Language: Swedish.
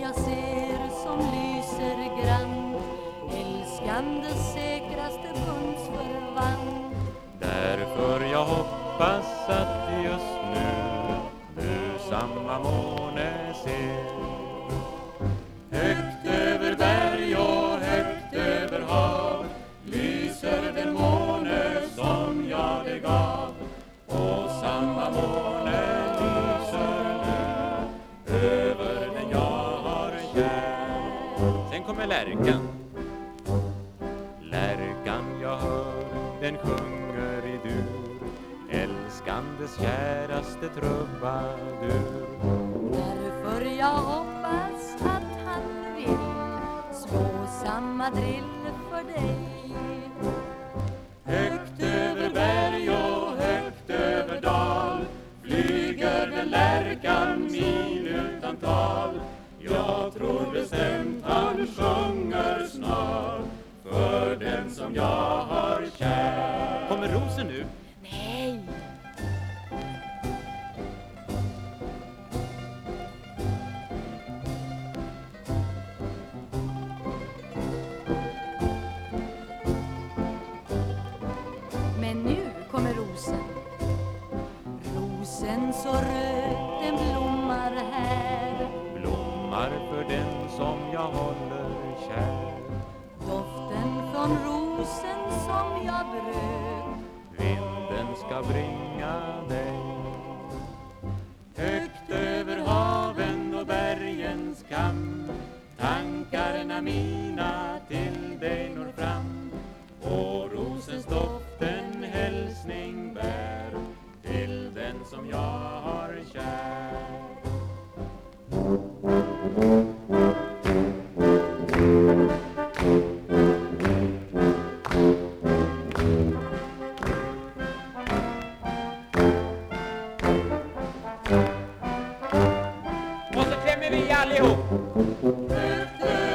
jag ser som lyser grant, älskande säkraste bundsförvant. Därför jag hoppas att just nu samma måne ser. Högt över berg och högt över hav lyser den måne som jag det gav. Och samma måne lyser nu över den jag har kär. Sen kommer lärkan. Lärkan jag hör, den sjunger i dur, älskandes käraste trubadur. Därför jag hoppas att han vill slå samma drill för dig. Högt över berg och högt över dal flyger den lärkan mil utan tal. Jag tror bestämt han sjunger snart för den som jag har kär. Kommer rosen nu? Nej! Men nu kommer rosen. Rosen så röd, den blommar här. Blommar för den som jag håller kär. Doften från rosen som jag bröt, Vinden ska bringa dig. Högt över haven och bergens kam tankarna mina till dig når fram. Och rosens doft en hälsning bär till den som jag har kär. Och så klämmer vi allihop. Högt